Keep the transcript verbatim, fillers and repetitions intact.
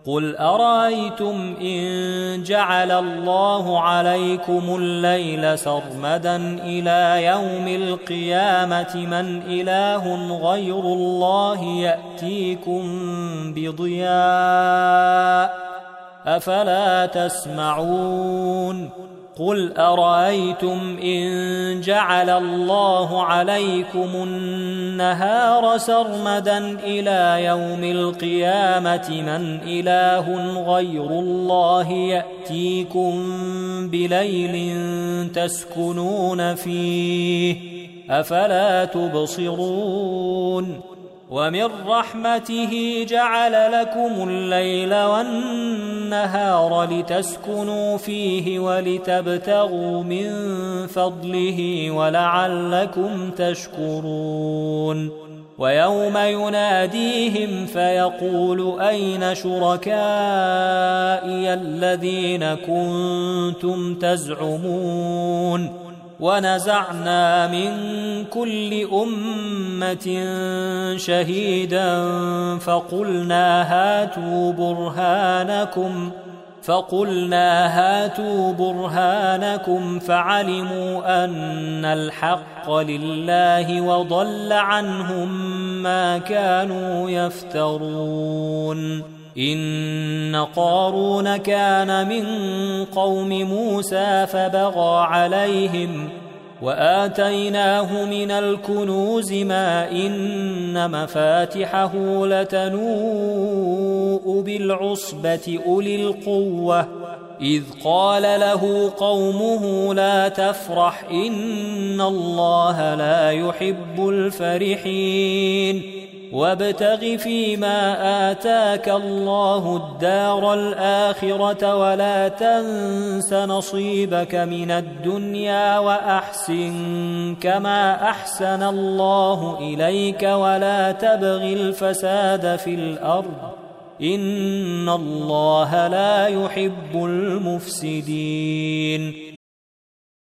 قل أرأيتم إن جعل الله عليكم الليل سرمدا إلى يوم القيامة من إله غير الله يأتيكم بضياء أفلا تسمعون قل أرأيتم إن جعل الله عليكم النهار سرمدا إلى يوم القيامة من إله غير الله يأتيكم بليل تسكنون فيه أفلا تبصرون ومن رحمته جعل لكم الليل والنهار لتسكنوا فيه ولتبتغوا من فضله ولعلكم تشكرون ويوم يناديهم فيقول أين شركائي الذين كنتم تزعمون ونزعنا من كل أمة شهيدا فقلنا هاتوا برهانكم فقلنا هاتوا برهانكم فعلموا أن الحق لله وضل عنهم ما كانوا يفترون إن قارون كان من قوم موسى فبغى عليهم وآتيناه من الكنوز ما إن مفاتحه لتنوء بالعصبة أولي القوة إذ قال له قومه لا تفرح إن الله لا يحب الفرحين وابتغ فيما آتاك الله الدار الآخرة ولا تنس نصيبك من الدنيا وأحسن كما أحسن الله إليك ولا تبغ الفساد في الأرض إن الله لا يحب المفسدين